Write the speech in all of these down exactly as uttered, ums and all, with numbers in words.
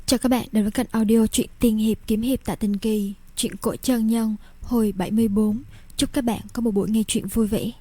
Chào các bạn đến với kênh audio truyện tiên hiệp kiếm hiệp tại Tình Kỳ, truyện cổ chân nhân hồi bảy mươi bốn. Chúc các bạn có một buổi nghe truyện vui vẻ.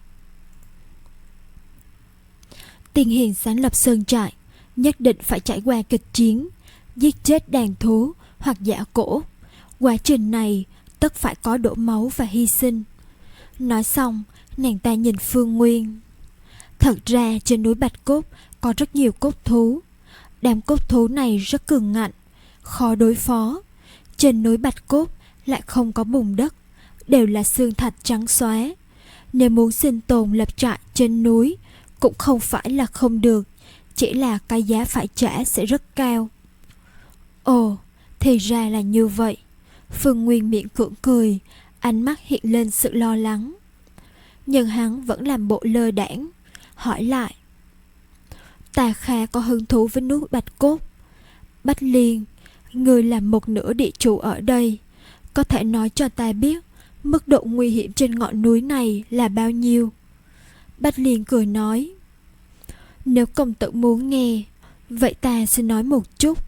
Tiên hiền sáng lập sơn trại, nhất định phải trải qua kịch chiến, giết chết đàn thú hoặc giả cổ. Quá trình này tất phải có đổ máu và hy sinh. Nói xong, nàng ta nhìn Phương Nguyên. Thật ra trên núi Bạch Cốt có rất nhiều cốt thú. Đám cốt thú này rất cường ngạnh, khó đối phó. Trên núi Bạch Cốt lại không có bùn đất, đều là xương thạch trắng xóa. Nếu muốn sinh tồn lập trại trên núi cũng không phải là không được, chỉ là cái giá phải trả sẽ rất cao. Ồ, thì ra là như vậy. Phương Nguyên miệng cưỡng cười, ánh mắt hiện lên sự lo lắng. Nhưng hắn vẫn làm bộ lơ đãng, hỏi lại: Ta khá có hứng thú với núi Bạch Cốt. Bách Liên, người là một nửa địa chủ ở đây, có thể nói cho ta biết mức độ nguy hiểm trên ngọn núi này là bao nhiêu? Bách Liên cười nói: Nếu công tử muốn nghe, vậy ta xin nói một chút.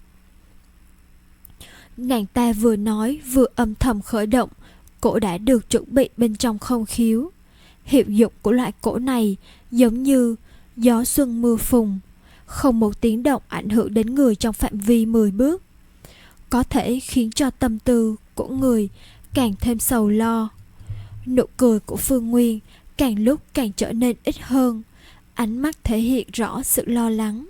Nàng ta vừa nói vừa âm thầm khởi động cổ đã được chuẩn bị bên trong không khiếu. Hiệu dụng của loại cổ này giống như gió xuân mưa phùn, không một tiếng động ảnh hưởng đến người trong phạm vi mười bước, có thể khiến cho tâm tư của người càng thêm sầu lo. Nụ cười của Phương Nguyên càng lúc càng trở nên ít hơn, ánh mắt thể hiện rõ sự lo lắng.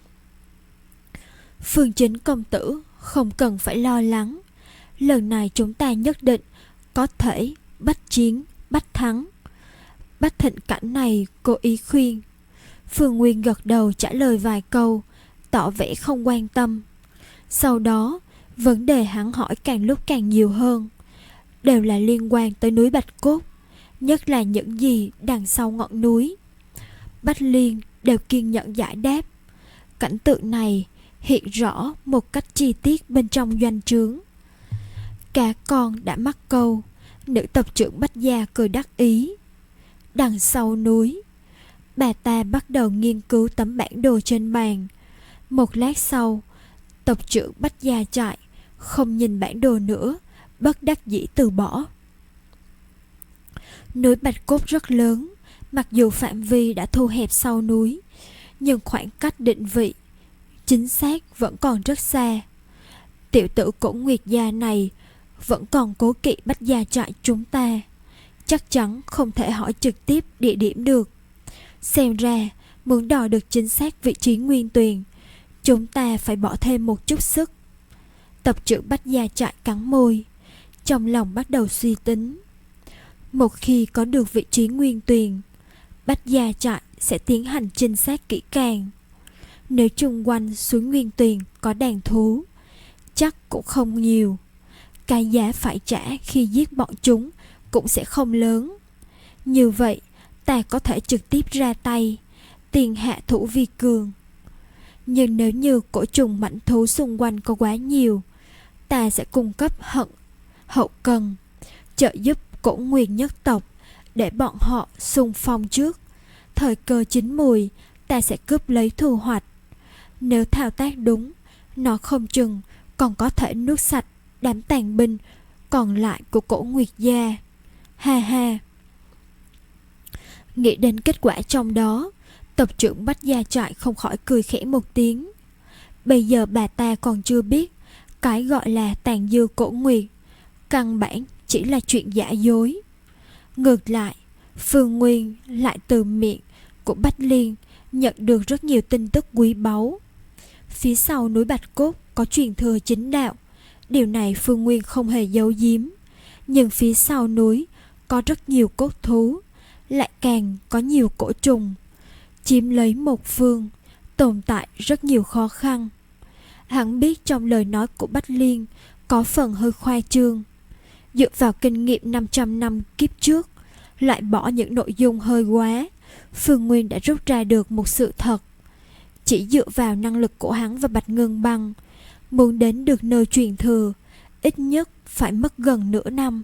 Phương Chính công tử không cần phải lo lắng, lần này chúng ta nhất định có thể bách chiến bách thắng. Bách Thịnh Cảnh này cố ý khuyên. Phương Nguyên gật đầu trả lời vài câu, tỏ vẻ không quan tâm. Sau đó, vấn đề hắn hỏi càng lúc càng nhiều hơn, đều là liên quan tới núi Bạch Cốt, nhất là những gì đằng sau ngọn núi. Bách Liên đều kiên nhẫn giải đáp. Cảnh tượng này hiện rõ một cách chi tiết bên trong doanh trướng. Cả con đã mắc câu, nữ tộc trưởng Bách Gia cười đắc ý. Đằng sau núi, bà ta bắt đầu nghiên cứu tấm bản đồ trên bàn. Một lát sau, tộc trưởng Bách Gia Trại không nhìn bản đồ nữa, bất đắc dĩ từ bỏ. Núi Bạch Cốt rất lớn, mặc dù phạm vi đã thu hẹp sau núi, nhưng khoảng cách định vị chính xác vẫn còn rất xa. Tiểu tử Cổ Nguyệt Gia này vẫn còn cố kỵ Bách Gia Trại chúng ta, chắc chắn không thể hỏi trực tiếp địa điểm được. Xem ra muốn đo được chính xác vị trí nguyên tuyền, chúng ta phải bỏ thêm một chút sức. Tộc trưởng Bách Gia Trại cắn môi, trong lòng bắt đầu suy tính. Một khi có được vị trí nguyên tuyền, Bách Gia Trại sẽ tiến hành trinh sát kỹ càng. Nếu chung quanh suối nguyên tuyền có đàn thú, chắc cũng không nhiều, cái giá phải trả khi giết bọn chúng cũng sẽ không lớn. Như vậy ta có thể trực tiếp ra tay, tiền hạ thủ vi cường. Nhưng nếu như cổ trùng mãnh thú xung quanh có quá nhiều, ta sẽ cung cấp hận hậu cần, trợ giúp Cổ Nguyệt nhất tộc để bọn họ xung phong trước. Thời cơ chín mùi, ta sẽ cướp lấy thu hoạch. Nếu thao tác đúng, nó không chừng còn có thể nuốt sạch đám tàn binh còn lại của Cổ Nguyệt gia. Ha ha. Nghĩ đến kết quả trong đó, tộc trưởng Bách Gia Trại không khỏi cười khẽ một tiếng. Bây giờ bà ta còn chưa biết cái gọi là tàn dư Cổ Nguyệt căn bản chỉ là chuyện giả dối. Ngược lại, Phương Nguyên lại từ miệng của Bách Liên nhận được rất nhiều tin tức quý báu. Phía sau núi Bạch Cốt có truyền thừa chính đạo, điều này Phương Nguyên không hề giấu giếm. Nhưng phía sau núi có rất nhiều cốt thú, lại càng có nhiều cổ trùng, chiếm lấy một phương, tồn tại rất nhiều khó khăn. Hắn biết trong lời nói của Bách Liên có phần hơi khoa trương. Dựa vào kinh nghiệm năm trăm năm kiếp trước, loại bỏ những nội dung hơi quá, Phương Nguyên đã rút ra được một sự thật. Chỉ dựa vào năng lực của hắn và Bạch Ngân Băng, muốn đến được nơi truyền thừa, ít nhất phải mất gần nửa năm.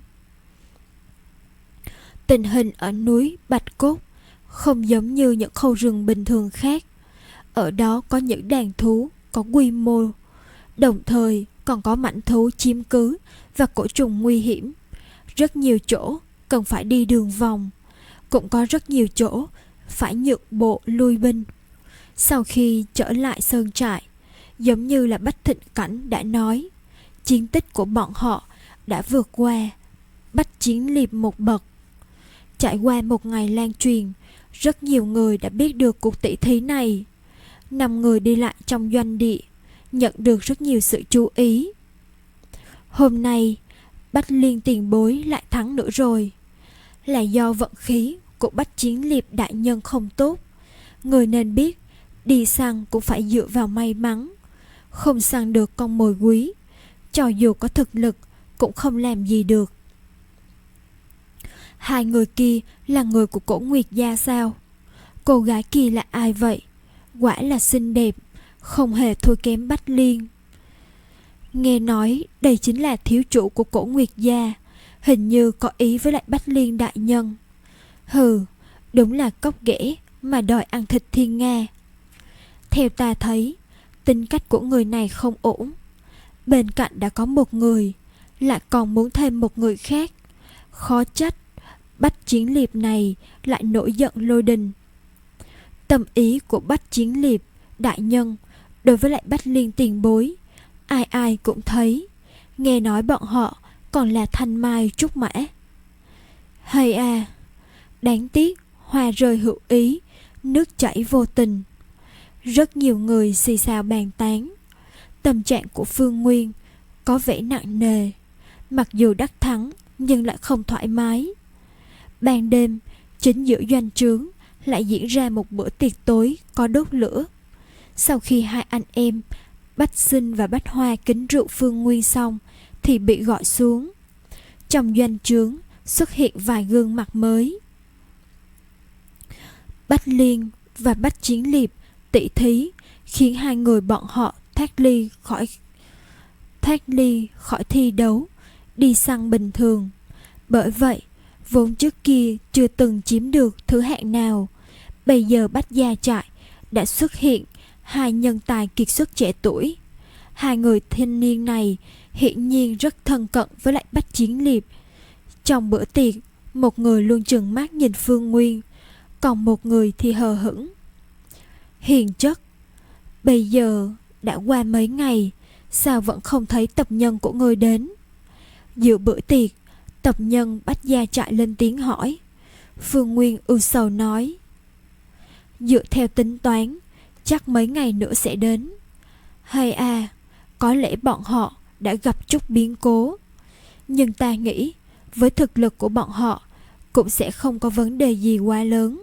Tình hình ở núi Bạch Cốt không giống như những khu rừng bình thường khác. Ở đó có những đàn thú có quy mô Đồng thời còn có mãnh thú chiếm cứ và côn trùng nguy hiểm. Rất nhiều chỗ cần phải đi đường vòng, cũng có rất nhiều chỗ phải nhượng bộ lui binh. Sau khi trở lại sơn trại, giống như là Bách Thịnh Cảnh đã nói, chiến tích của bọn họ đã vượt qua Bách Chiến Liệp một bậc. Trải qua một ngày lan truyền, rất nhiều người đã biết được cuộc tỷ thí này. Năm người đi lại trong doanh địa nhận được rất nhiều sự chú ý. Hôm nay Bách Liên tiền bối lại thắng nữa rồi. Là do vận khí của Bách Chiến Liệp đại nhân không tốt. Người nên biết, đi săn cũng phải dựa vào may mắn. Không săn được con mồi quý, cho dù có thực lực cũng không làm gì được. Hai người kia là người của Cổ Nguyệt gia sao? Cô gái kia là ai vậy? Quả là xinh đẹp, không hề thua kém Bách Liên. Nghe nói đây chính là thiếu chủ của Cổ Nguyệt gia, hình như có ý với lại Bách Liên đại nhân. Hừ, đúng là cóc ghẻ mà đòi ăn thịt thiên nga. Theo ta thấy, tính cách của người này không ổn. Bên cạnh đã có một người, lại còn muốn thêm một người khác. Khó trách Bách Chiến Liệp này lại nổi giận lôi đình. Tâm ý của Bách Chiến Liệp đại nhân đối với lại Bách Liên tiền bối, ai ai cũng thấy. Nghe nói bọn họ còn là thanh mai trúc mã. Hay à, đáng tiếc hoa rơi hữu ý, nước chảy vô tình. Rất nhiều người xì xào bàn tán. Tâm trạng của Phương Nguyên có vẻ nặng nề. Mặc dù đắc thắng nhưng lại không thoải mái. Ban đêm, chính giữa doanh trướng lại diễn ra một bữa tiệc tối có đốt lửa. Sau khi hai anh em Bách Sinh và Bách Hoa kính rượu Phương Nguyên xong thì bị gọi xuống. Trong doanh trướng xuất hiện vài gương mặt mới. Bách Liên và Bách Chiến Liệp tỷ thí khiến hai người bọn họ thoát ly khỏi thoát ly khỏi thi đấu, đi săn bình thường. Bởi vậy, vốn trước kia chưa từng chiếm được thứ hạng nào, bây giờ Bách gia trại đã xuất hiện hai nhân tài kiệt xuất trẻ tuổi. Hai người thanh niên này hiển nhiên rất thân cận với lại Bách Chiến Liệp. Trong bữa tiệc, một người luôn trừng mắt nhìn Phương Nguyên, còn một người thì hờ hững. Hiền chất, bây giờ đã qua mấy ngày, sao vẫn không thấy tập nhân của ngươi đến? Giữa bữa tiệc, tập nhân Bách gia trại lên tiếng hỏi. Phương Nguyên ưu sầu nói, dựa theo tính toán, chắc mấy ngày nữa sẽ đến. Hay à, có lẽ bọn họ đã gặp chút biến cố. Nhưng ta nghĩ, với thực lực của bọn họ, cũng sẽ không có vấn đề gì quá lớn.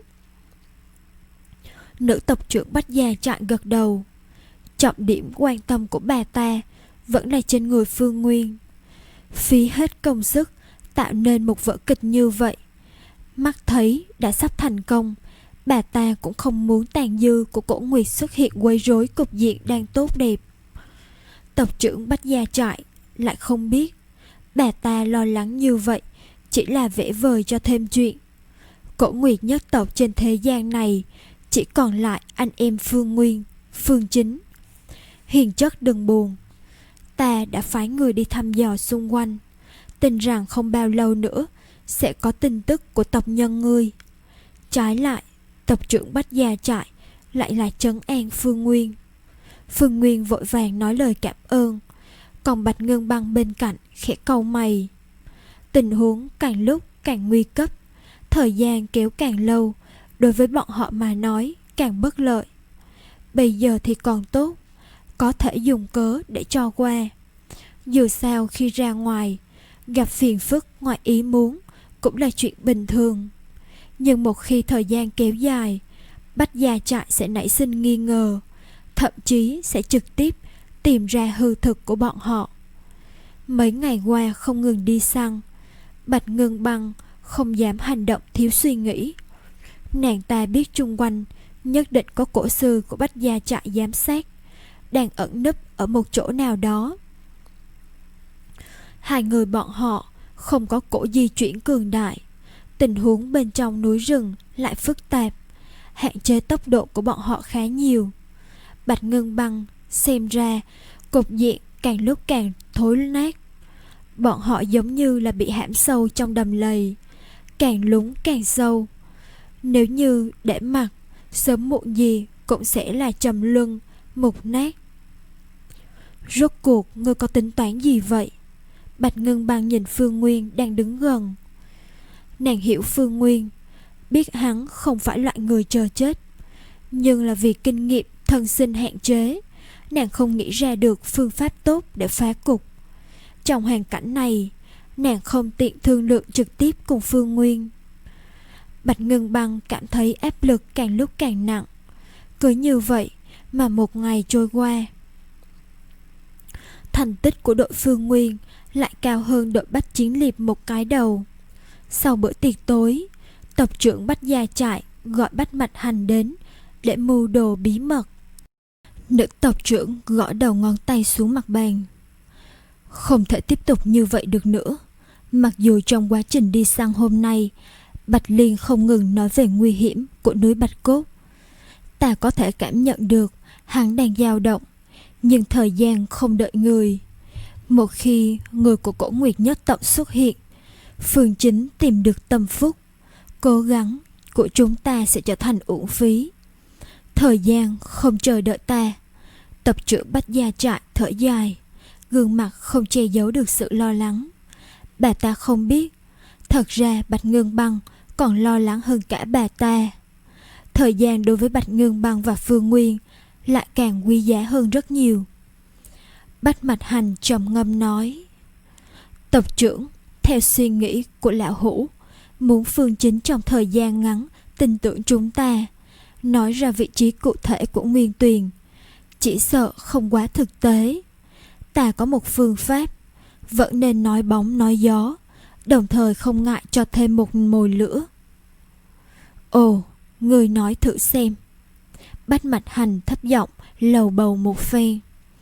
Nữ tộc trưởng Bách gia trại gật đầu. Trọng điểm quan tâm của bà ta vẫn là trên người Phương Nguyên. Phí hết công sức tạo nên một vở kịch như vậy, mắt thấy đã sắp thành công, bà ta cũng không muốn tàn dư của Cổ Nguyệt xuất hiện quấy rối cục diện đang tốt đẹp. Tộc trưởng Bách gia trại lại không biết bà ta lo lắng như vậy chỉ là vẽ vời cho thêm chuyện. Cổ Nguyệt nhất tộc trên thế gian này chỉ còn lại anh em Phương Nguyên, Phương Chính. Hiền chất đừng buồn, ta đã phái người đi thăm dò xung quanh, tin rằng không bao lâu nữa sẽ có tin tức của tộc nhân ngươi. Trái lại, tộc trưởng Bách gia trại lại là trấn an Phương Nguyên. Phương Nguyên vội vàng nói lời cảm ơn, còn Bạch Ngân Băng bên cạnh khẽ cau mày. Tình huống càng lúc càng nguy cấp, thời gian kéo càng lâu, đối với bọn họ mà nói càng bất lợi. Bây giờ thì còn tốt, có thể dùng cớ để cho qua. Dù sao khi ra ngoài, gặp phiền phức ngoài ý muốn cũng là chuyện bình thường. Nhưng một khi thời gian kéo dài, Bách gia trại sẽ nảy sinh nghi ngờ, thậm chí sẽ trực tiếp tìm ra hư thực của bọn họ. Mấy ngày qua không ngừng đi săn, Bạch Ngân Băng không dám hành động thiếu suy nghĩ. Nàng ta biết chung quanh nhất định có cổ sư của Bách gia trại giám sát, đang ẩn nấp ở một chỗ nào đó. Hai người bọn họ không có cổ di chuyển cường đại, tình huống bên trong núi rừng lại phức tạp, hạn chế tốc độ của bọn họ khá nhiều. Bạch Ngân Băng xem ra Cục diện càng lúc càng thối nát. Bọn họ giống như là bị hãm sâu trong đầm lầy, càng lún càng sâu. Nếu như để mặc, sớm muộn gì cũng sẽ là trầm luân, mục nát. Rốt cuộc ngươi có tính toán gì vậy? Bạch Ngân Băng nhìn Phương Nguyên đang đứng gần. Nàng hiểu Phương Nguyên, biết hắn không phải loại người chờ chết, nhưng là vì kinh nghiệm thân sinh hạn chế, nàng không nghĩ ra được phương pháp tốt để phá cục. Trong hoàn cảnh này, nàng không tiện thương lượng trực tiếp cùng Phương Nguyên. Bạch Ngân Băng cảm thấy áp lực càng lúc càng nặng. Cứ như vậy mà một ngày trôi qua, thành tích của đội Phương Nguyên lại cao hơn đội Bách Chiến Liệp một cái đầu. Sau bữa tiệc tối, tộc trưởng Bách Gia Trại gọi Bách Mạch Hành đến để mưu đồ bí mật. Nữ tộc trưởng gõ đầu ngón tay xuống mặt bàn. Không thể tiếp tục như vậy được nữa. Mặc dù trong quá trình đi săn hôm nay, Bạch Liên không ngừng nói về nguy hiểm của núi Bạch Cốt. Ta có thể cảm nhận được hắn đang dao động, nhưng thời gian không đợi người. Một khi người của Cổ Nguyệt Nhất tộc xuất hiện, Phương Chính tìm được tâm phúc, cố gắng của chúng ta sẽ trở thành uổng phí. Thời gian không chờ đợi ta. Tộc trưởng Bách Gia Trại thở dài, gương mặt không che giấu được sự lo lắng. Bà ta không biết, thật ra Bạch Ngân Băng còn lo lắng hơn cả bà ta. Thời gian đối với Bạch Ngân Băng và Phương Nguyên lại càng quý giá hơn rất nhiều. Bách Mạch Hành trầm ngâm nói: Tộc trưởng, theo suy nghĩ của lão hủ, muốn Phương Chính trong thời gian ngắn tin tưởng chúng ta, nói ra vị trí cụ thể của Nguyên Tuyền, chỉ sợ không quá thực tế. Ta có một phương pháp, vẫn nên nói bóng nói gió, đồng thời không ngại cho thêm một mồi lửa. Ồ, người nói thử xem. Bách Mạch Hành thấp giọng lầu bầu một phen.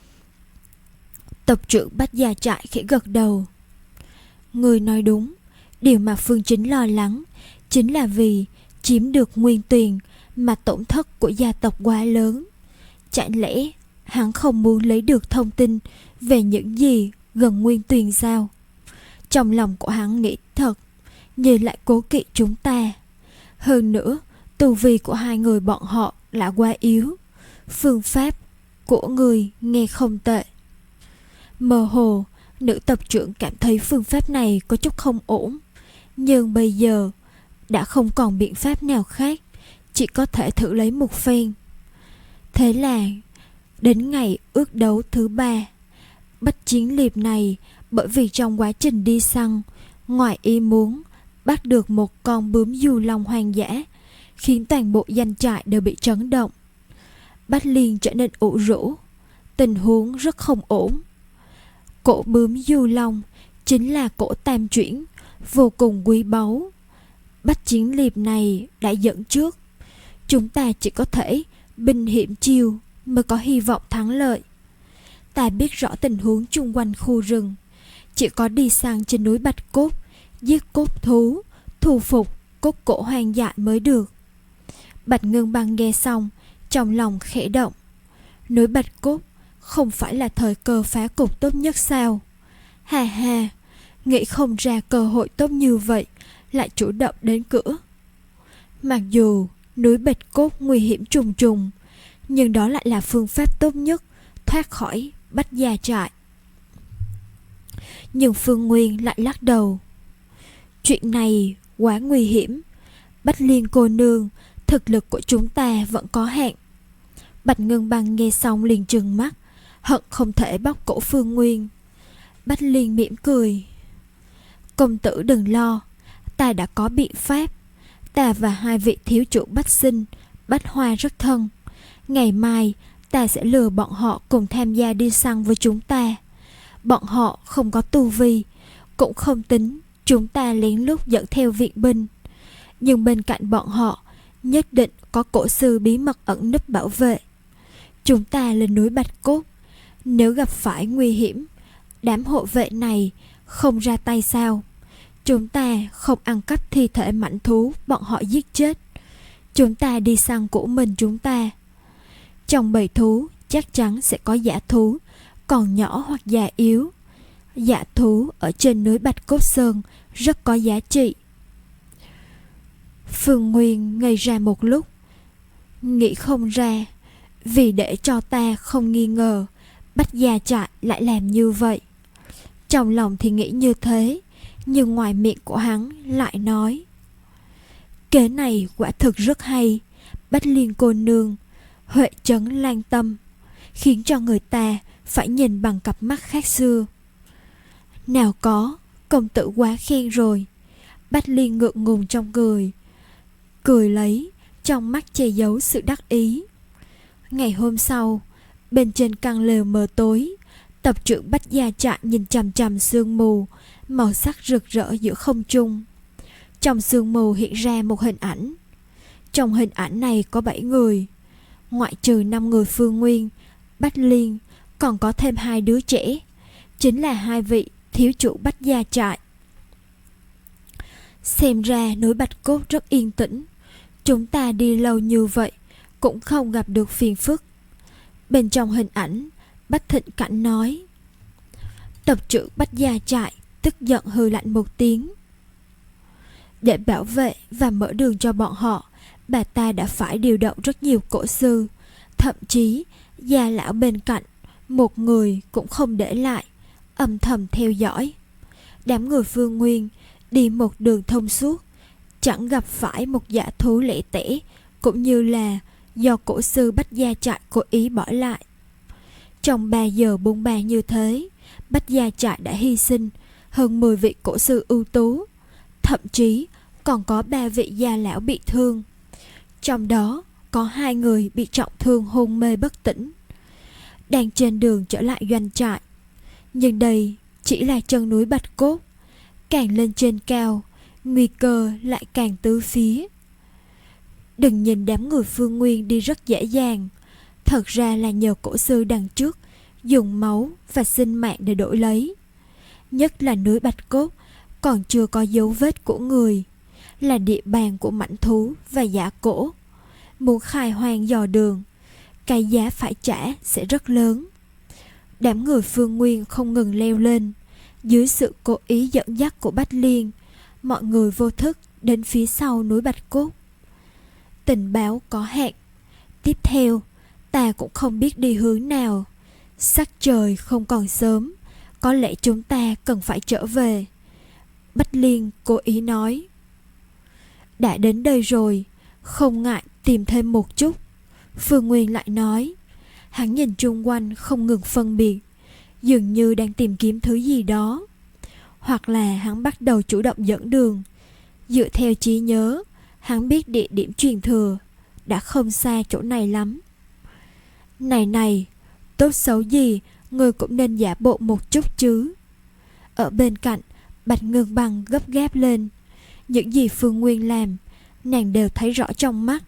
Tộc trưởng Bách Gia Trại khẽ gật đầu. Người nói đúng. Điều mà Phương Chính lo lắng chính là vì chiếm được Nguyên Tuyền mà tổn thất của gia tộc quá lớn. Chẳng lẽ hắn không muốn lấy được thông tin về những gì gần Nguyên Tuyền sao? Trong lòng của hắn nghĩ thật, nhưng lại cố kỵ chúng ta. Hơn nữa, tu vi của hai người bọn họ là quá yếu. Phương pháp của người nghe không tệ. Mơ hồ, nữ tộc trưởng cảm thấy phương pháp này có chút không ổn. Nhưng bây giờ đã không còn biện pháp nào khác, chỉ có thể thử lấy một phen. Thế là đến ngày ước đấu thứ ba, Bách Chiến Liệp này bởi vì trong quá trình đi săn, ngoài ý muốn bắt được một con bướm du long hoang dã, khiến toàn bộ doanh trại đều bị chấn động. Bách Liên trở nên ủ rũ, tình huống rất không ổn. Cổ bướm du long chính là cổ tam chuyển, vô cùng quý báu. Bách Chiến Liệp này đã dẫn trước, chúng ta chỉ có thể binh hiểm chiêu mới có hy vọng thắng lợi. Ta biết rõ tình huống chung quanh khu rừng, chỉ có đi săn trên núi Bạch Cốt, giết cốt thú, thu phục cốt cổ hoang dại mới được. Bạch Ngân Băng nghe xong, trong lòng khẽ động. Núi Bạch Cốt không phải là thời cơ phá cục tốt nhất sao? Hà hà, nghĩ không ra cơ hội tốt như vậy lại chủ động đến cửa. Mặc dù núi Bạch Cốt nguy hiểm trùng trùng, nhưng đó lại là phương pháp tốt nhất thoát khỏi Bách Gia Trại. Nhưng Phương Nguyên lại lắc đầu. Chuyện này quá nguy hiểm. Bách Liên cô nương, thực lực của chúng ta vẫn có hạn. Bạch Ngân Băng nghe xong liền trừng mắt, hận không thể bóc cổ Phương Nguyên. Bách Liên mỉm cười. Công tử đừng lo, ta đã có biện pháp. Ta và hai vị thiếu chủ Bách Sinh, Bách Hoa rất thân. Ngày mai ta sẽ lừa bọn họ cùng tham gia đi săn với chúng ta. Bọn họ không có tu vi, cũng không tính chúng ta lén lút dẫn theo viện binh. Nhưng bên cạnh bọn họ nhất định có cổ sư bí mật ẩn núp bảo vệ. Chúng ta lên núi Bạch Cốt, nếu gặp phải nguy hiểm, đám hộ vệ này không ra tay sao? Chúng ta không ăn cắp thi thể mãnh thú bọn họ giết chết. Chúng ta đi săn của mình chúng ta. Trong bầy thú chắc chắn sẽ có dã thú, còn nhỏ hoặc già yếu. Dã thú ở trên núi Bạch Cốt Sơn rất có giá trị. Phương Nguyên ngây ra một lúc, nghĩ không ra, vì để cho ta không nghi ngờ Bách Gia Trại lại làm như vậy. Trong lòng thì nghĩ như thế, nhưng ngoài miệng của hắn lại nói: kế này quả thực rất hay, Bách Liên cô nương, huệ trấn lan tâm, khiến cho người ta phải nhìn bằng cặp mắt khác xưa. Nào có, công tử quá khen rồi. Bách Liên ngượng ngùng trong cười, cười lấy, trong mắt che giấu sự đắc ý. Ngày hôm sau, bên trên căn lều mờ tối, tập trưởng Bách Gia Trại nhìn chằm chằm sương mù màu sắc rực rỡ giữa không trung. Trong sương mù hiện ra một hình ảnh. Trong hình ảnh này có bảy người, ngoại trừ năm người Phương Nguyên, Bách Liên, còn có thêm hai đứa trẻ, chính là hai vị thiếu chủ Bách Gia Trại. Xem ra núi Bạch Cốt rất yên tĩnh, chúng ta đi lâu như vậy cũng không gặp được phiền phức. Bên trong hình ảnh, Bách Thịnh Cảnh nói. Tập trưởng Bách Gia Trại tức giận hừ lạnh một tiếng. Để bảo vệ và mở đường cho bọn họ, bà ta đã phải điều động rất nhiều cổ sư, thậm chí gia lão bên cạnh một người cũng không để lại, âm thầm theo dõi. Đám người Phương Nguyên đi một đường thông suốt, chẳng gặp phải một dã thú lẻ tẻ, cũng như là do cổ sư Bách Gia Trại cố ý bỏ lại. Trong ba giờ bôn ba như thế, Bách Gia Trại đã hy sinh hơn mười vị cổ sư ưu tú, thậm chí còn có ba vị gia lão bị thương. Trong đó có hai người bị trọng thương hôn mê bất tỉnh, đang trên đường trở lại doanh trại. Nhưng đây chỉ là chân núi Bạch Cốt, càng lên trên cao, nguy cơ lại càng tứ phía. Đừng nhìn đám người Phương Nguyên đi rất dễ dàng, thật ra là nhờ cổ sư đằng trước dùng máu và sinh mạng để đổi lấy. Nhất là núi Bạch Cốt còn chưa có dấu vết của người, là địa bàn của mãnh thú và dã cổ. Muốn khai hoang dò đường, cái giá phải trả sẽ rất lớn. Đám người Phương Nguyên không ngừng leo lên. Dưới sự cố ý dẫn dắt của Bách Liên, mọi người vô thức đến phía sau núi Bạch Cốt. Tình báo có hạn. Tiếp theo, ta cũng không biết đi hướng nào. Sắc trời không còn sớm, có lẽ chúng ta cần phải trở về. Bách Liên cố ý nói. Đã đến đây rồi, không ngại tìm thêm một chút. Phương Nguyên lại nói. Hắn nhìn chung quanh không ngừng phân biệt, dường như đang tìm kiếm thứ gì đó. Hoặc là hắn bắt đầu chủ động dẫn đường. Dựa theo trí nhớ, hắn biết địa điểm truyền thừa đã không xa chỗ này lắm. Này này, tốt xấu gì người cũng nên giả bộ một chút chứ. Ở bên cạnh, Bạch Ngân Băng gấp gáp lên. Những gì Phương Nguyên làm, nàng đều thấy rõ trong mắt.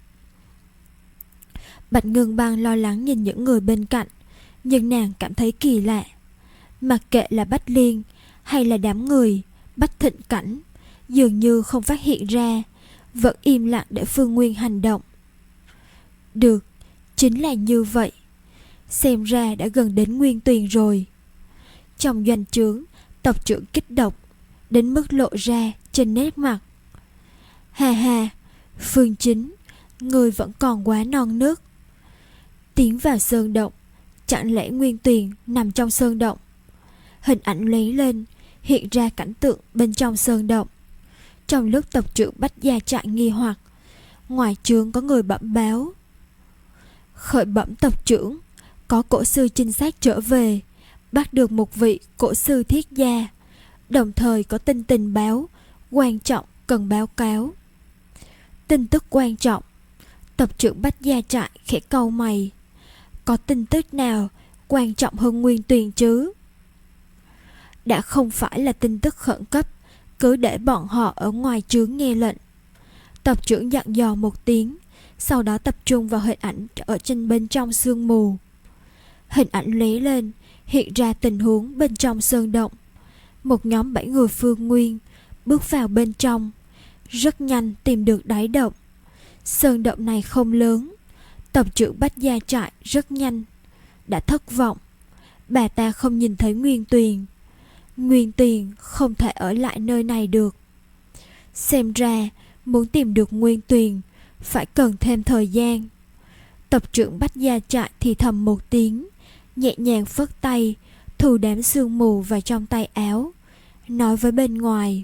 Bạch Ngân Băng lo lắng nhìn những người bên cạnh, nhưng nàng cảm thấy kỳ lạ. Mặc kệ là Bách Liên hay là đám người Bách Thịnh Cảnh, dường như không phát hiện ra, vẫn im lặng để Phương Nguyên hành động. Được, chính là như vậy. Xem ra đã gần đến Nguyên Tuyền rồi. Trong doanh trướng, tộc trưởng kích động đến mức lộ ra trên nét mặt. Hà hà, Phương Chính, người vẫn còn quá non nớt. Tiến vào sơn động, chẳng lẽ Nguyên Tuyền nằm trong sơn động? Hình ảnh lấy lên, hiện ra cảnh tượng bên trong sơn động. Trong lúc tộc trưởng Bách Gia Trại nghi hoặc, ngoài trướng có người bẩm báo. Khởi bẩm tộc trưởng, có cổ sư trinh sát trở về, bắt được một vị cổ sư thiết gia, đồng thời có tin tình báo quan trọng cần báo cáo. Tin tức quan trọng. Tộc trưởng Bách Gia Trại khẽ cau mày. Có tin tức nào quan trọng hơn Nguyên Tuyền chứ? Đã không phải là tin tức khẩn cấp, cứ để bọn họ ở ngoài trướng nghe lệnh. Tộc trưởng dặn dò một tiếng, sau đó tập trung vào hình ảnh ở trên bên trong sương mù. Hình ảnh lóe lên, hiện ra tình huống bên trong sơn động. Một nhóm bảy người Phương Nguyên bước vào bên trong, rất nhanh tìm được đáy động. Sơn động này không lớn. Tộc trưởng Bách Gia Trại rất nhanh đã thất vọng. bà ta không nhìn thấy Nguyên Tuyền. Nguyên Tuyền không thể ở lại nơi này được. Xem ra muốn tìm được Nguyên Tuyền phải cần thêm thời gian. Tập trưởng Bách Gia Trại thì thầm một tiếng, nhẹ nhàng phất tay, thu đám sương mù vào trong tay áo, nói với bên ngoài: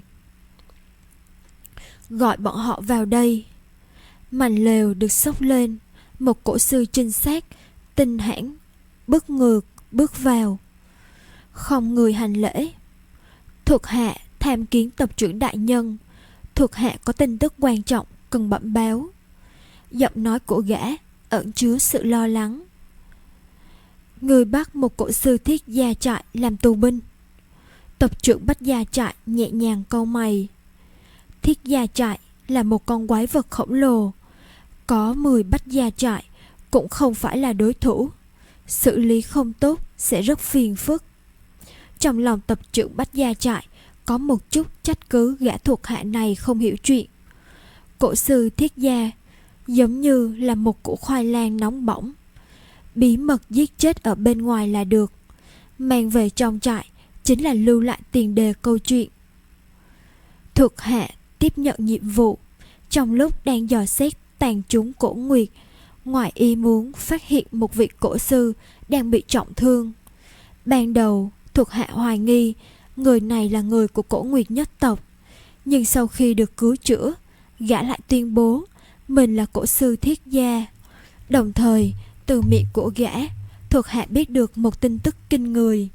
gọi bọn họ vào đây. Màn lều được xốc lên, một cổ sư trinh sát tinh hãn bước ngược bước vào, không người hành lễ. Thuộc hạ tham kiến tập trưởng đại nhân, thuộc hạ có tin tức quan trọng cần bẩm báo. Giọng nói của gã ẩn chứa sự lo lắng. Người bắt một cổ sư Thiết Gia Trại làm tù binh. Tập trưởng Bách Gia Trại nhẹ nhàng cau mày. Thiết Gia Trại là một con quái vật khổng lồ, có mười Bách Gia Trại cũng không phải là đối thủ. Xử lý không tốt sẽ rất phiền phức. Trong lòng tập trưởng Bách Gia Trại có một chút trách cứ gã thuộc hạ này không hiểu chuyện. Cổ sư Thiết Gia giống như là một củ khoai lang nóng bỏng, bí mật giết chết ở bên ngoài là được, mang về trong trại chính là lưu lại tiền đề câu chuyện. Thuộc hạ tiếp nhận nhiệm vụ, trong lúc đang dò xét tàn trúng cổ nguyệt, ngoài ý muốn phát hiện một vị cổ sư đang bị trọng thương. Ban đầu thuộc hạ hoài nghi người này là người của cổ nguyệt nhất tộc, nhưng sau khi được cứu chữa, gã lại tuyên bố mình là cổ sư Thiết Gia. Đồng thời từ miệng của gã, thuộc hạ biết được một tin tức kinh người.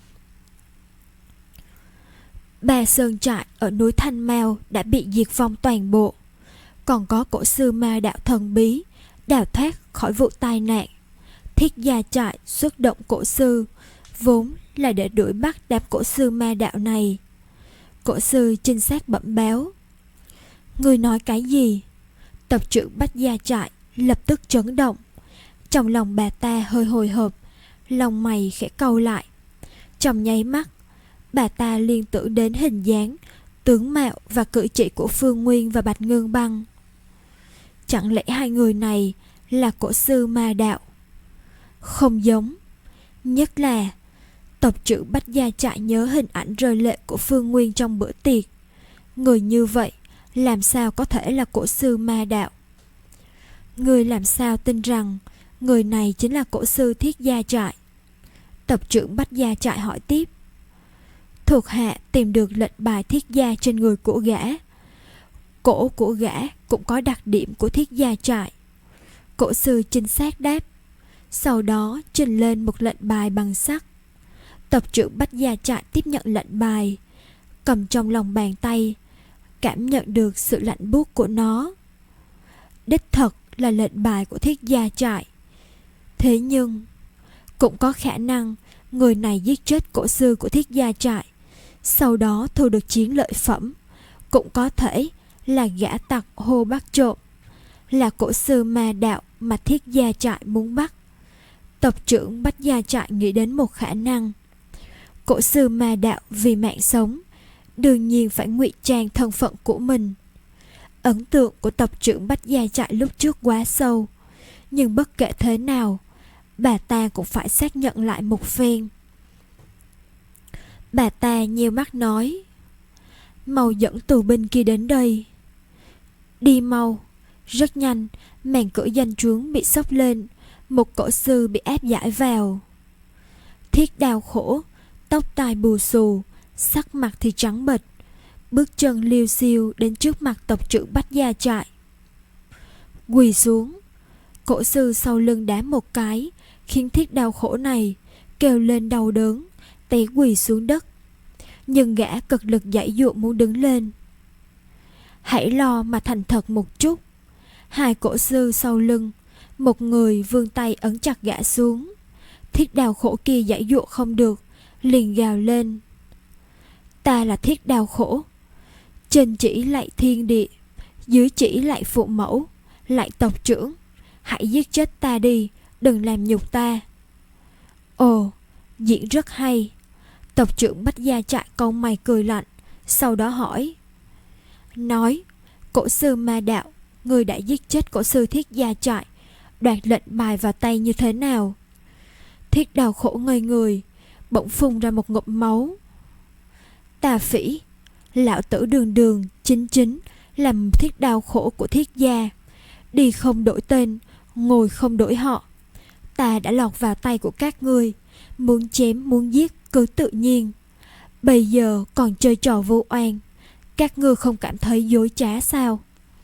Ba sơn trại ở núi Thanh Mao đã bị diệt vong toàn bộ. Còn có cổ sư ma đạo thần bí đào thoát khỏi vụ tai nạn. Thiết Gia Trại xuất động cổ sư vốn là để đuổi bắt đám cổ sư ma đạo này. Cổ sư trinh sát bẩm báo. Người nói cái gì? Tập trưởng Bách Gia Trại lập tức chấn động. Trong lòng bà ta hơi hồi hộp, lòng mày khẽ cau lại. Trong nháy mắt, bà ta liên tưởng đến hình dáng, tướng mạo và cử chỉ của Phương Nguyên và Bạch Ngưng Băng. Chẳng lẽ hai người này là cổ sư ma đạo? Không giống. Nhất là tập trưởng Bách Gia Trại nhớ hình ảnh rơi lệ của Phương Nguyên trong bữa tiệc. Người như vậy làm sao có thể là cổ sư ma đạo? Người làm sao tin rằng người này chính là cổ sư Thiết Gia Trại? Tập trưởng Bách Gia Trại hỏi tiếp. Thuộc hạ tìm được lệnh bài Thiết Gia trên người của gã. Cổ của gã cũng có đặc điểm của Thiết Gia Trại. Cổ sư chính xác đáp. Sau đó trình lên một lệnh bài bằng sắt. Tập trưởng Bách Gia Trại tiếp nhận lệnh bài, cầm trong lòng bàn tay, cảm nhận được sự lạnh buốt của nó. Đích thật là lệnh bài của Thiết Gia Trại. Thế nhưng cũng có khả năng người này giết chết cổ sư của Thiết Gia Trại, sau đó thu được chiến lợi phẩm. Cũng có thể là gã tặc hô bắt trộm, là cổ sư ma đạo mà Thiết Gia Trại muốn bắt. Tập trưởng Bách Gia Trại nghĩ đến một khả năng. Cổ sư ma đạo vì mạng sống đương nhiên phải ngụy trang thân phận của mình. Ấn tượng của tập trưởng Bách Gia Trại lúc trước quá sâu, nhưng bất kể thế nào, bà ta cũng phải xác nhận lại một phen. Bà ta nheo mắt nói. Mau dẫn tù binh kia đến đây. Đi mau. Rất nhanh, màn cửa danh trướng bị xốc lên, một cổ sư bị áp giải vào. Thiết đau khổ, tóc tai bù xù, sắc mặt thì trắng bệch, bước chân liêu xiêu đến trước mặt tập trưởng Bách Gia Trại. Quỳ xuống. Cổ sư sau lưng đá một cái, khiến thiết đau khổ này kêu lên đau đớn, té quỳ xuống đất. Nhưng gã cực lực giãy giụa muốn đứng lên. Hãy lo mà thành thật một chút. Hai cổ sư sau lưng, một người vươn tay ấn chặt gã xuống. Thiết đau khổ kia giãy giụa không được, liền gào lên. Ta là thiết đau khổ, trên chỉ lại thiên địa, dưới chỉ lại phụ mẫu, lại tộc trưởng. Hãy giết chết ta đi, đừng làm nhục ta. Ồ, diễn rất hay. Tộc trưởng Bách Gia Trại cau mày cười lạnh, sau đó hỏi. Nói, cổ sư ma đạo, người đã giết chết cổ sư Thiết Gia Trại, đoạt lệnh bài vào tay như thế nào? Thiết đau khổ ngây người, bỗng phun ra một ngụm máu. Tà Phỉ, lão tử đường đường chính chính làm Thiết Đao Khổ của Thiết gia, đi không đổi tên, ngồi không đổi họ. Ta đã lọt vào tay của các ngươi, muốn chém muốn giết cứ tự nhiên. Bây giờ còn chơi trò vô oan, các ngươi không cảm thấy dối trá sao?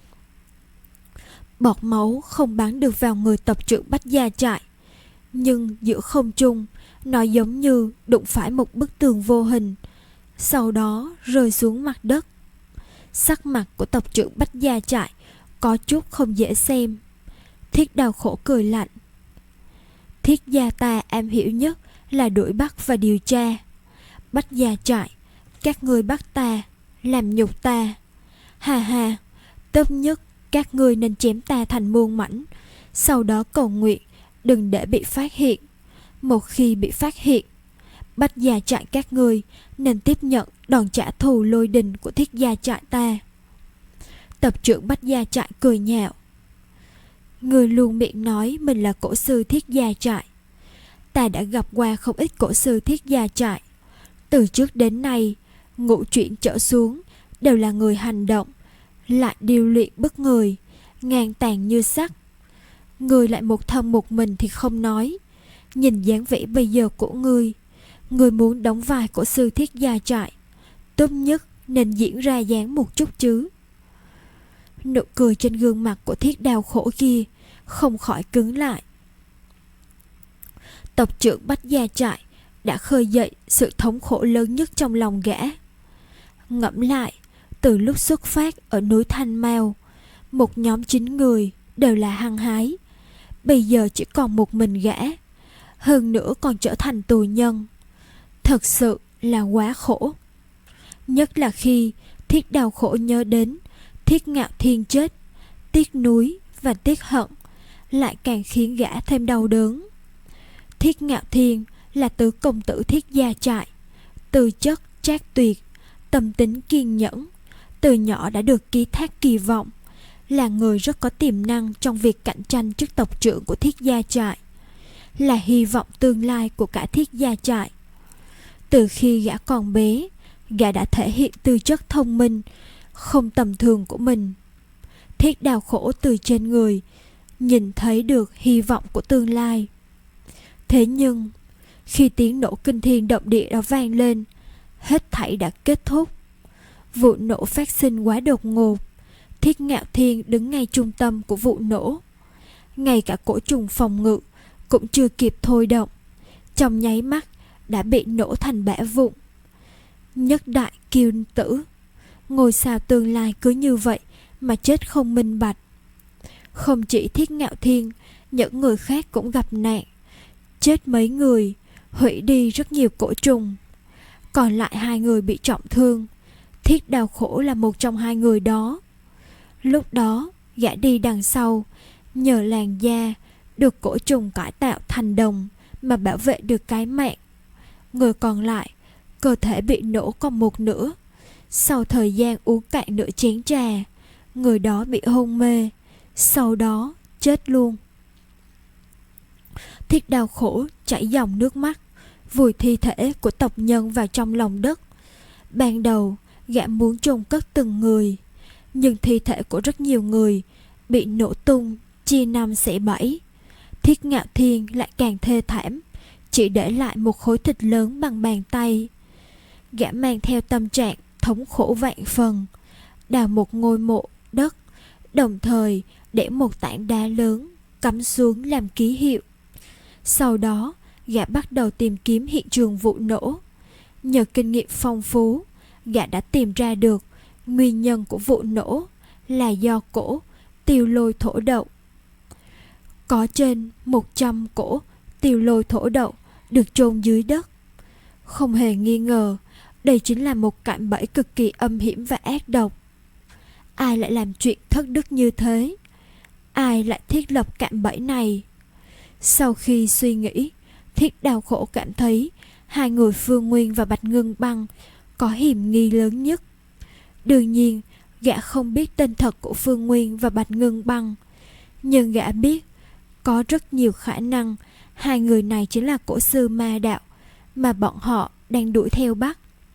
Bọt máu không bắn được vào người tộc trưởng Bách Gia Trại, nhưng giữa không trung nó giống như đụng phải một bức tường vô hình, sau đó rơi xuống mặt đất. Sắc mặt của tộc trưởng Bách Gia Trại có chút không dễ xem. Thiết Đao Khổ cười lạnh. Thiết gia ta am hiểu nhất là đuổi bắt và điều tra. Bách Gia Trại, các ngươi bắt ta, làm nhục ta. Hà hà, tốt nhất các ngươi nên chém ta thành muôn mảnh, sau đó cầu nguyện đừng để bị phát hiện. Một khi bị phát hiện, Bách Gia Trại các ngươi nên tiếp nhận đòn trả thù lôi đình của Thiết gia trại ta. Tộc trưởng Bách Gia Trại cười nhạo. Người luôn miệng nói mình là cổ sư Thiết gia trại. Ta đã gặp qua không ít cổ sư Thiết gia trại. Từ trước đến nay, ngũ chuyển trở xuống đều là người hành động, lại điêu luyện bức người, ngang tàn như sắt. Người lại một thân một mình thì không nói. Nhìn dáng vẻ bây giờ của ngươi, ngươi muốn đóng vai cổ sư Thiết gia trại, tốt nhất nên diễn ra dáng một chút chứ. Nụ cười trên gương mặt của Thiết Đao Khổ kia không khỏi cứng lại. Tộc trưởng Bách Gia Trại đã khơi dậy sự thống khổ lớn nhất trong lòng gã. Ngẫm lại, từ lúc xuất phát ở núi Thanh Mao, một nhóm chín người đều là hăng hái, bây giờ chỉ còn một mình gã, hơn nữa còn trở thành tù nhân. Thật sự là quá khổ. Nhất là khi Thiết Đao Khổ nhớ đến Thiết Ngạo Thiên chết, tiếc nuối và tiếc hận, lại càng khiến gã thêm đau đớn. Thiết Ngạo Thiên là tứ công tử Thiết gia trại, tư chất trác tuyệt, tâm tính kiên nhẫn, từ nhỏ đã được ký thác kỳ vọng, là người rất có tiềm năng trong việc cạnh tranh chức tộc trưởng của Thiết gia trại, là hy vọng tương lai của cả Thiết gia trại. Từ khi gã còn bé, gã đã thể hiện tư chất thông minh không tầm thường của mình. Thiết Đao Khổ từ trên người nhìn thấy được hy vọng của tương lai. Thế nhưng khi tiếng nổ kinh thiên động địa đó vang lên, hết thảy đã kết thúc. Vụ nổ phát sinh quá đột ngột. Thiết Ngạo Thiên đứng ngay trung tâm của vụ nổ. Ngay cả cổ trùng phòng ngự cũng chưa kịp thôi động, trong nháy mắt đã bị nổ thành bã vụn. Nhất đại kiêu tử, ngôi sao tương lai cứ như vậy mà chết không minh bạch. Không chỉ Thiết Ngạo Thiên, những người khác cũng gặp nạn, chết mấy người, hủy đi rất nhiều cổ trùng. Còn lại hai người bị trọng thương. Thiết Đao Khổ là một trong hai người đó. Lúc đó gã đi đằng sau, nhờ làn da được cổ trùng cải tạo thành đồng mà bảo vệ được cái mạng. Người còn lại, cơ thể bị nổ còn một nửa. Sau thời gian uống cạn nửa chén trà, người đó bị hôn mê, sau đó chết luôn. Thiết Đao Khổ chảy dòng nước mắt, vùi thi thể của tộc nhân vào trong lòng đất. Ban đầu gã muốn chôn cất từng người, nhưng thi thể của rất nhiều người bị nổ tung, chia năm xẻ bảy. Thiết Ngạo Thiên lại càng thê thảm, chỉ để lại một khối thịt lớn bằng bàn tay. Gã mang theo tâm trạng thống khổ vạn phần, đào một ngôi mộ đất, đồng thời để một tảng đá lớn cắm xuống làm ký hiệu. Sau đó gã bắt đầu tìm kiếm hiện trường vụ nổ. Nhờ kinh nghiệm phong phú, gã đã tìm ra được nguyên nhân của vụ nổ là do cổ Tiêu Lôi Thổ Đậu. Có trên một trăm cổ Tiêu Lôi Thổ Đậu được chôn dưới đất. Không hề nghi ngờ, đây chính là một cạm bẫy cực kỳ âm hiểm và ác độc. Ai lại làm chuyện thất đức như thế? Ai lại thiết lập cạm bẫy này? Sau khi suy nghĩ, Thiết Đao Khổ cảm thấy hai người Phương Nguyên và Bạch Ngân Băng có hiểm nghi lớn nhất. Đương nhiên, gã không biết tên thật của Phương Nguyên và Bạch Ngân Băng, nhưng gã biết có rất nhiều khả năng hai người này chính là cổ sư ma đạo mà bọn họ đang đuổi theo bắt.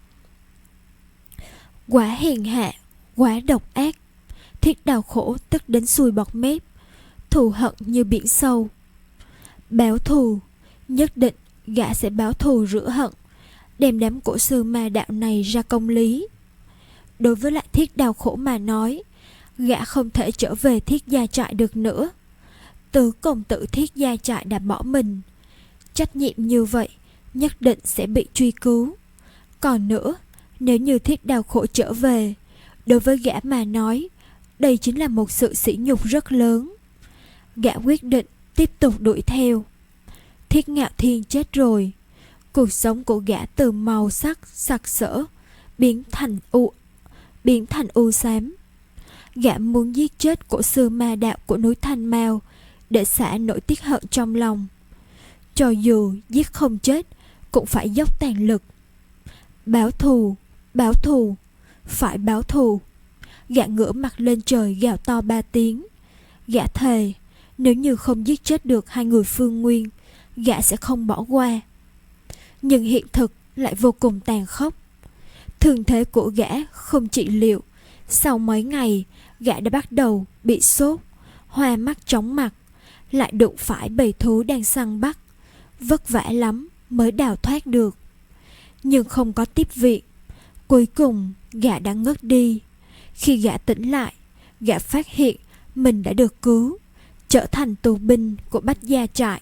Quá hèn hạ, quá độc ác. Thiết Đào Khổ tức đến sùi bọt mép, thù hận như biển sâu. Báo thù, nhất định gã sẽ báo thù rửa hận, đem đám cổ sư ma đạo này ra công lý. Đối với lại Thiết Đào Khổ mà nói, gã không thể trở về Thiết Gia Trại được nữa. Tứ công tử Thiết Gia Trại đã bỏ mình, trách nhiệm như vậy nhất định sẽ bị truy cứu. Còn nữa, nếu như Thiết Đào Khổ trở về, đối với gã mà nói, đây chính là một sự sỉ nhục rất lớn. Gã quyết định tiếp tục đuổi theo. Thiết Ngạo Thiên chết rồi, cuộc sống của gã từ màu sắc sặc sỡ biến thành u biến thành u xám. Gã muốn giết chết cổ sư ma đạo của núi Thanh Mao để xả nỗi tiếc hận trong lòng. Cho dù giết không chết, cũng phải dốc toàn lực. Báo thù, báo thù, phải báo thù. Gã ngửa mặt lên trời gào to ba tiếng. Gã thề, nếu như không giết chết được hai người Phương Nguyên, gã sẽ không bỏ qua. Nhưng hiện thực lại vô cùng tàn khốc. Thương thế của gã không trị liệu. Sau mấy ngày, gã đã bắt đầu bị sốt, hoa mắt chóng mặt, lại đụng phải bầy thú đang săn bắt. Vất vả lắm mới đào thoát được. Nhưng không có tiếp viện. Cuối cùng gã đã ngất đi. Khi gã tỉnh lại, gã phát hiện mình đã được cứu, trở thành tù binh của Bách Gia Trại.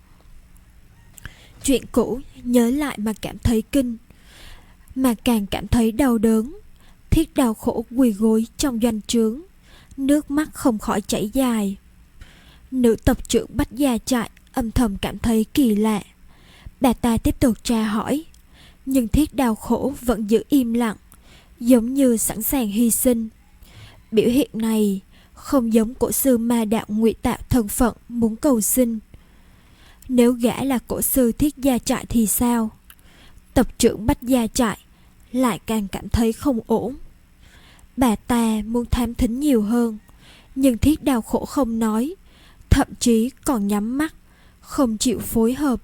Chuyện cũ nhớ lại mà cảm thấy kinh, mà càng cảm thấy đau đớn. Thiết Đào Khổ quỳ gối trong doanh trướng, nước mắt không khỏi chảy dài. Nữ tộc trưởng Bách Gia Trại âm thầm cảm thấy kỳ lạ. Bà ta tiếp tục tra hỏi, nhưng Thiết Đào Khổ vẫn giữ im lặng, giống như sẵn sàng hy sinh. Biểu hiện này không giống cổ sư ma đạo ngụy tạo thân phận muốn cầu xin. Nếu gã là cổ sư Thiết Gia Trại thì sao? Tộc trưởng Bách Gia Trại lại càng cảm thấy không ổn. Bà ta muốn thám thính nhiều hơn, nhưng Thiết Đào Khổ không nói, thậm chí còn nhắm mắt, không chịu phối hợp.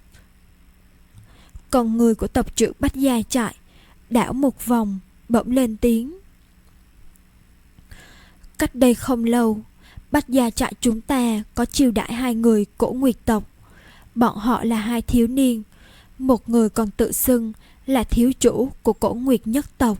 Con người của tộc trưởng Bách Gia Trại đảo một vòng, bỗng lên tiếng. Cách đây không lâu, Bách Gia Trại chúng ta có chiêu đãi hai người Cổ Nguyệt tộc. Bọn họ là hai thiếu niên, một người còn tự xưng là thiếu chủ của Cổ Nguyệt nhất tộc.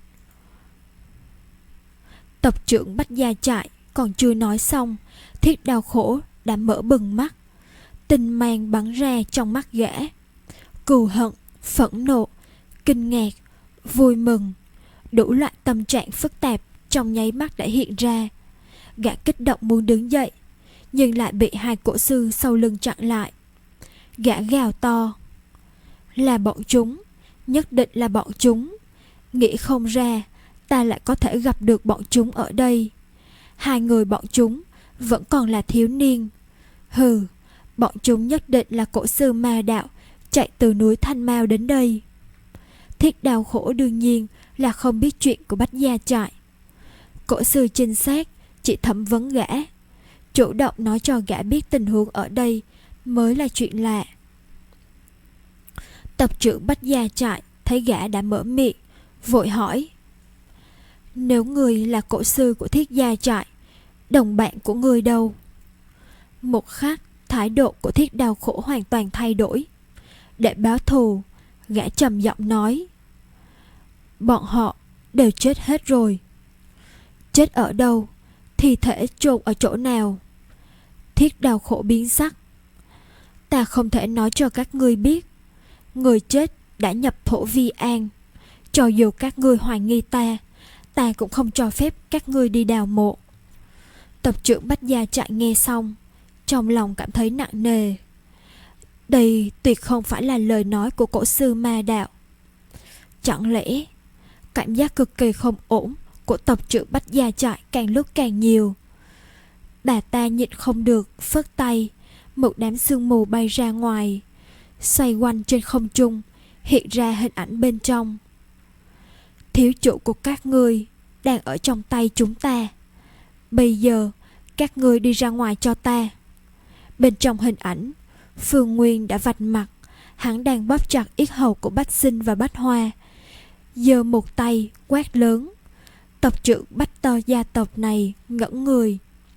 Tộc trưởng Bách Gia Trại còn chưa nói xong, Thiết Đào Khổ đã mở bừng mắt. Tinh mang bắn ra trong mắt gã. Cừu hận, phẫn nộ, kinh ngạc, vui mừng, đủ loại tâm trạng phức tạp trong nháy mắt đã hiện ra. Gã kích động muốn đứng dậy, nhưng lại bị hai cổ sư sau lưng chặn lại. Gã gào to, là bọn chúng, nhất định là bọn chúng. Nghĩ không ra ta lại có thể gặp được bọn chúng ở đây. Hai người bọn chúng vẫn còn là thiếu niên. Hừ, bọn chúng nhất định là cổ sư ma đạo chạy từ núi Thanh Mao đến đây. Thiết Đào Khổ đương nhiên là không biết chuyện của Bách Gia Trại. Cổ sư trinh sát chỉ thẩm vấn gã, chủ động nói cho gã biết tình huống ở đây mới là chuyện lạ. Tộc trưởng Bách Gia Trại thấy gã đã mở miệng, vội hỏi, nếu người là cổ sư của Thiết Gia Trại, đồng bạn của người đâu? Một khắc, thái độ của Thiết Đào Khổ hoàn toàn thay đổi. Để báo thù, gã trầm giọng nói, bọn họ đều chết hết rồi. Chết ở đâu? Thi thể chôn ở chỗ nào? Thiết Đào Khổ biến sắc. Ta không thể nói cho các ngươi biết. Người chết đã nhập thổ Vi An. Cho dù các ngươi hoài nghi ta, ta cũng không cho phép các ngươi đi đào mộ. Tộc trưởng Bách Gia Trại nghe xong, trong lòng cảm thấy nặng nề. Đây tuyệt không phải là lời nói của cổ sư ma đạo. Chẳng lẽ cảm giác cực kỳ không ổn của tộc trưởng Bách Gia Trại càng lúc càng nhiều. Bà ta nhịn không được phất tay, một đám sương mù bay ra ngoài, xoay quanh trên không trung, hiện ra hình ảnh bên trong. Thiếu chủ của các ngươi đang ở trong tay chúng ta. Bây giờ các ngươi đi ra ngoài cho ta. Bên trong hình ảnh, Phương Nguyên đã vạch mặt, hắn đang bóp chặt yết hầu của Bách Sinh và Bách Hoa, giơ một tay quát lớn. Tộc trưởng Bách To gia tộc này ngẩn người.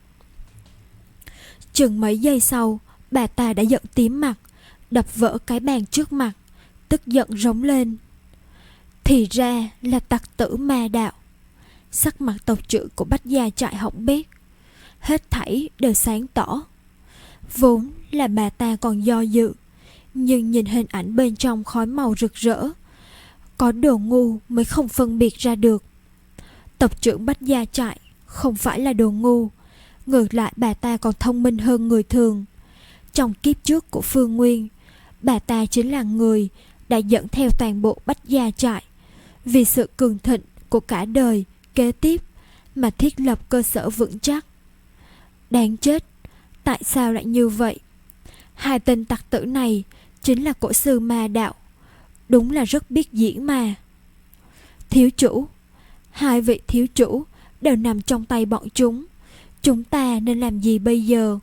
Chừng mấy giây sau, bà ta đã giận tím mặt, đập vỡ cái bàn trước mặt, tức giận rống lên. Thì ra là tặc tử ma đạo. Sắc mặt tộc trưởng của Bách gia trại hỏng bét, hết thảy đều sáng tỏ. Vốn là bà ta còn do dự, nhưng nhìn hình ảnh bên trong khói màu rực rỡ, có đồ ngu mới không phân biệt ra được. Tộc trưởng Bách gia trại không phải là đồ ngu, ngược lại bà ta còn thông minh hơn người thường. Trong kiếp trước của Phương Nguyên, bà ta chính là người đã dẫn theo toàn bộ Bách gia trại vì sự cường thịnh của cả đời kế tiếp mà thiết lập cơ sở vững chắc. Đáng chết, tại sao lại như vậy? Hai tên tặc tử này chính là cổ sư ma đạo, đúng là rất biết diễn mà. Thiếu chủ, hai vị thiếu chủ đều nằm trong tay bọn chúng, chúng ta nên làm gì bây giờ?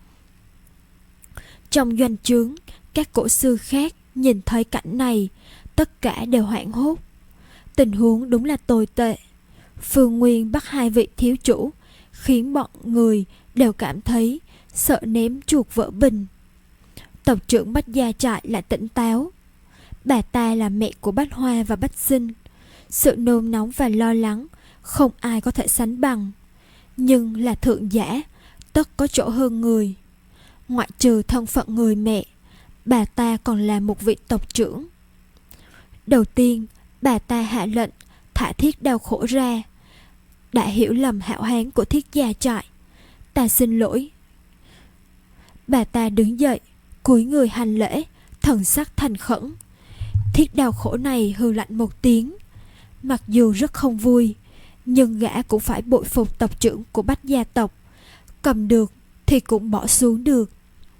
Trong doanh trướng, các cổ sư khác nhìn thấy cảnh này, tất cả đều hoảng hốt. Tình huống đúng là tồi tệ. Phương Nguyên bắt hai vị thiếu chủ, khiến bọn người đều cảm thấy sợ ném chuột vỡ bình. Tộc trưởng Bách gia trại lại tỉnh táo. Bà ta là mẹ của Bách Hoa và Bách Sinh, sự nôn nóng và lo lắng không ai có thể sánh bằng. Nhưng là thượng giả, tất có chỗ hơn người. Ngoại trừ thân phận người mẹ, bà ta còn là một vị tộc trưởng. Đầu tiên, bà ta hạ lệnh thả Thiết Đao Khổ ra. Đã hiểu lầm hảo hán của Thiết gia trại, ta xin lỗi. Bà ta đứng dậy, cúi người hành lễ, thần sắc thành khẩn. Thiết Đao Khổ này hừ lạnh một tiếng, mặc dù rất không vui, nhưng gã cũng phải bội phục tộc trưởng của Bách gia tộc, cầm được thì cũng bỏ xuống được.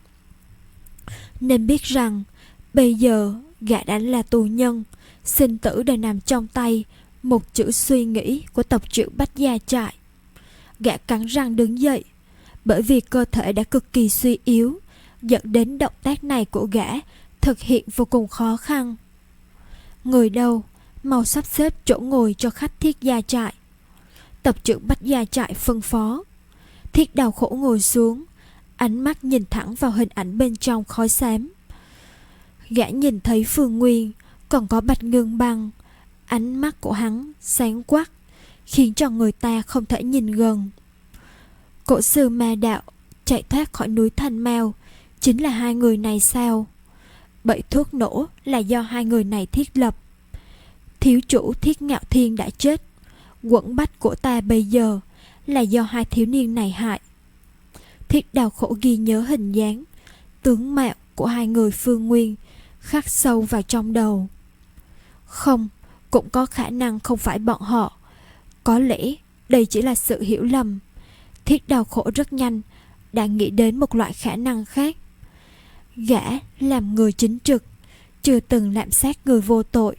Nên biết rằng bây giờ gã đã là tù nhân, sinh tử đều nằm trong tay một chữ suy nghĩ của tộc trưởng Bách gia trại. Gã cắn răng đứng dậy, bởi vì cơ thể đã cực kỳ suy yếu, dẫn đến động tác này của gã thực hiện vô cùng khó khăn. Người đâu, mau sắp xếp chỗ ngồi cho khách Thiết gia trại. Tộc trưởng Bách gia trại phân phó. Thiết Đao Khổ ngồi xuống, ánh mắt nhìn thẳng vào hình ảnh bên trong khói xám. Gã nhìn thấy Phương Nguyên, còn có Bạch Ngưng Băng. Ánh mắt của hắn sáng quắc, khiến cho người ta không thể nhìn gần. Cổ sư ma đạo chạy thoát khỏi núi Thanh Mao chính là hai người này sao? Bẫy thuốc nổ là do hai người này thiết lập. Thiếu chủ Thiết Ngạo Thiên đã chết, quẫn bách của ta bây giờ là do hai thiếu niên này hại. Thiết Đao Khổ ghi nhớ hình dáng, tướng mạo của hai người Phương Nguyên, khắc sâu vào trong đầu. Không, cũng có khả năng không phải bọn họ. Có lẽ đây chỉ là sự hiểu lầm. Thiết Đao Khổ rất nhanh đã nghĩ đến một loại khả năng khác. Gã làm người chính trực, chưa từng lạm sát người vô tội.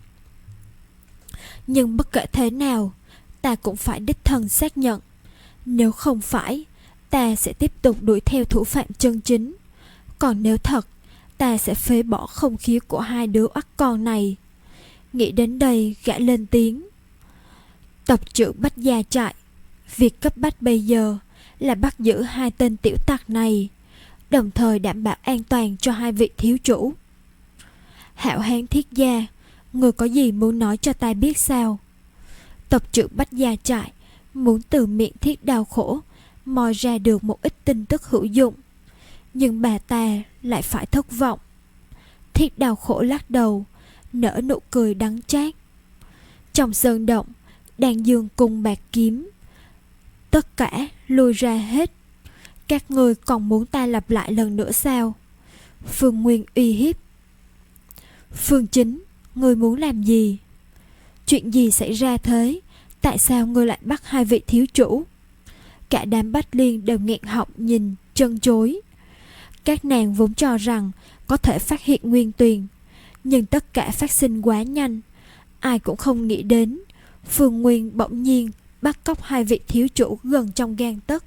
Nhưng bất kể thế nào, ta cũng phải đích thân xác nhận. Nếu không phải, ta sẽ tiếp tục đuổi theo thủ phạm chân chính. Còn nếu thật, ta sẽ phế bỏ không khí của hai đứa oắt con này. Nghĩ đến đây, gã lên tiếng. Tộc trưởng Bách gia trại, việc cấp bách bây giờ là bắt giữ hai tên tiểu tặc này, đồng thời đảm bảo an toàn cho hai vị thiếu chủ. Hảo hán Thiết gia, người có gì muốn nói cho ta biết sao? Tộc trưởng Bách gia trại muốn từ miệng Thiết Đao Khổ moi ra được một ít tin tức hữu dụng, nhưng bà ta lại phải thất vọng. Thiết Đao Khổ lắc đầu, nở nụ cười đắng chát. Trong sơn động đang dương cung bạc kiếm, tất cả lui ra hết. Các ngươi còn muốn ta lặp lại lần nữa sao? Phương Nguyên uy hiếp. Phương Chính, ngươi muốn làm gì? Chuyện gì xảy ra thế? Tại sao ngươi lại bắt hai vị thiếu chủ? Cả đám Bách Liên đều nghẹn họng nhìn, trân trối. Các nàng vốn cho rằng có thể phát hiện nguyên tuyền, nhưng tất cả phát sinh quá nhanh. Ai cũng không nghĩ đến Phương Nguyên bỗng nhiên bắt cóc hai vị thiếu chủ gần trong gang tấc.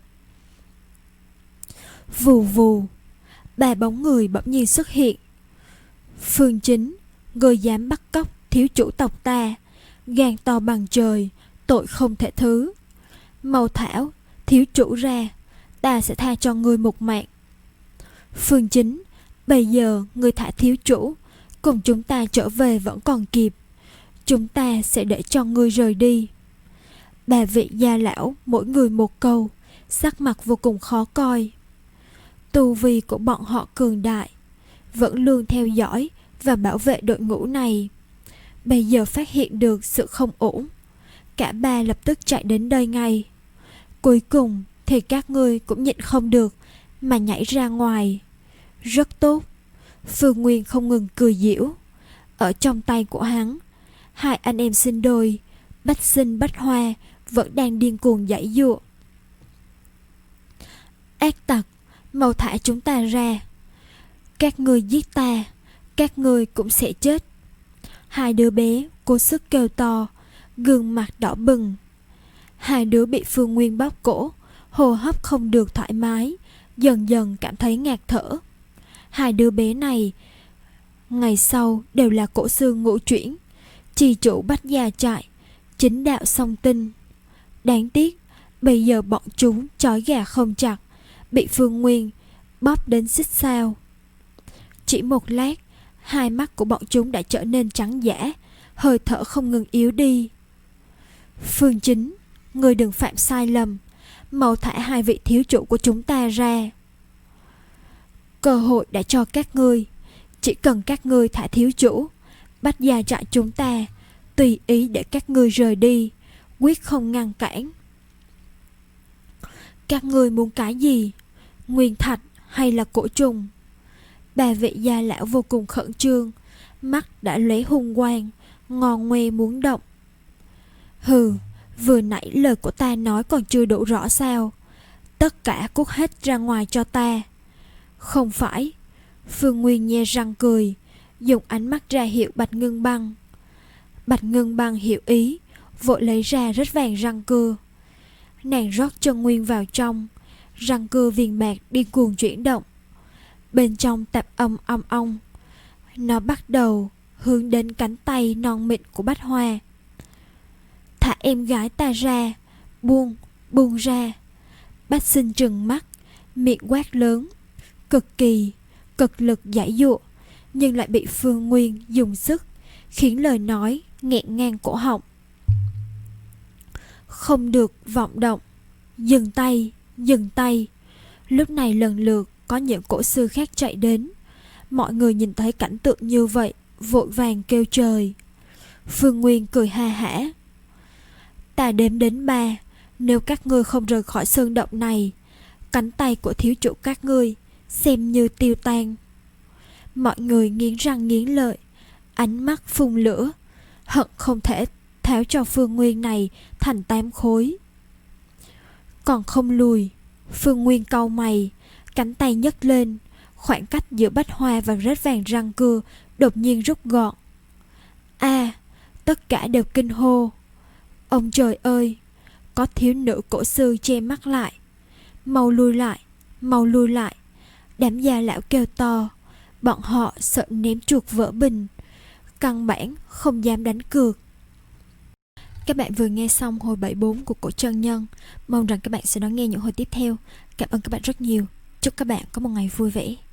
Vù vù, ba bóng người bỗng nhiên xuất hiện. Phương Chính, ngươi dám bắt cóc thiếu chủ tộc ta, gan to bằng trời, tội không thể thứ. Mau thảo thiếu chủ ra, ta sẽ tha cho ngươi một mạng. Phương Chính, bây giờ ngươi thả thiếu chủ, cùng chúng ta trở về vẫn còn kịp. Chúng ta sẽ để cho ngươi rời đi. Ba vị gia lão mỗi người một câu, sắc mặt vô cùng khó coi. Tu vi của bọn họ cường đại, vẫn luôn theo dõi và bảo vệ đội ngũ này. Bây giờ phát hiện được sự không ổn, cả ba lập tức chạy đến đây ngay. Cuối cùng thì các ngươi cũng nhịn không được mà nhảy ra ngoài. Rất tốt. Phương Nguyên không ngừng cười giễu. Ở trong tay của hắn, hai anh em sinh đôi Bách Sinh Bách Hoa vẫn đang điên cuồng giãy giụa. Ác tặc, mau thả chúng ta ra. Các ngươi giết ta, các ngươi cũng sẽ chết. Hai đứa bé cố sức kêu to, gương mặt đỏ bừng. Hai đứa bị Phương Nguyên bóp cổ, hô hấp không được thoải mái, dần dần cảm thấy ngạt thở. Hai đứa bé này ngày sau đều là cổ sư ngũ chuyển, trì chủ Bách Gia Trại, chính đạo song tinh. Đáng tiếc bây giờ bọn chúng trói gà không chặt, bị Phương Nguyên bóp đến xích sao. Chỉ một lát, hai mắt của bọn chúng đã trở nên trắng dã, hơi thở không ngừng yếu đi. Phương Chính, ngươi đừng phạm sai lầm, mau thả hai vị thiếu chủ của chúng ta ra. Cơ hội đã cho các ngươi, chỉ cần các ngươi thả thiếu chủ, Bách Gia Trại chúng ta tùy ý để các ngươi rời đi, quyết không ngăn cản. Các ngươi muốn cái gì? Nguyên thạch hay là cổ trùng? Ba vị gia lão vô cùng khẩn trương, mắt đã lóe hung quang, ngon ngoe muốn động. Hừ, vừa nãy lời của ta nói còn chưa đủ rõ sao? Tất cả cút hết ra ngoài cho ta. Không phải. Phương Nguyên nhe răng cười, dùng ánh mắt ra hiệu Bạch Ngân Băng. Bạch Ngân Băng hiểu ý, vội lấy ra rất vàng răng cưa. Nàng rót chân nguyên vào trong, răng cưa viền bạc điên cuồng chuyển động. Bên trong tạp âm ong ong, nó bắt đầu hướng đến cánh tay non mịn của Bách Hoa. Thả em gái ta ra, buông, buông ra. Bách Sinh trừng mắt, miệng quát lớn, cực kỳ, cực lực giải dụa, nhưng lại bị Phương Nguyên dùng sức, khiến lời nói nghẹn ngang cổ họng. Không được vọng động, dừng tay, dừng tay. Lúc này lần lượt có những cổ sư khác chạy đến. Mọi người nhìn thấy cảnh tượng như vậy, vội vàng kêu trời. Phương Nguyên cười ha hả. Ta đếm đến ba, nếu các ngươi không rời khỏi sơn động này, cánh tay của thiếu chủ các ngươi xem như tiêu tan. Mọi người nghiến răng nghiến lợi, ánh mắt phun lửa, hận không thể tháo cho Phương Nguyên này thành tám khối. Còn không lùi. Phương Nguyên cau mày, cánh tay nhấc lên, khoảng cách giữa Bách Hoa và rết vàng răng cưa đột nhiên rút gọn. A, à, tất cả đều kinh hô. Ông trời ơi, có thiếu nữ cổ sư che mắt lại. Mau lui lại, mau lui lại. Đám gia lão kêu to, bọn họ sợ ném chuột vỡ bình, căn bản không dám đánh cược. Các bạn vừa nghe xong hồi bảy mươi bốn của Cổ Trân Nhân. Mong rằng các bạn sẽ đón nghe những hồi tiếp theo. Cảm ơn các bạn rất nhiều. Chúc các bạn có một ngày vui vẻ.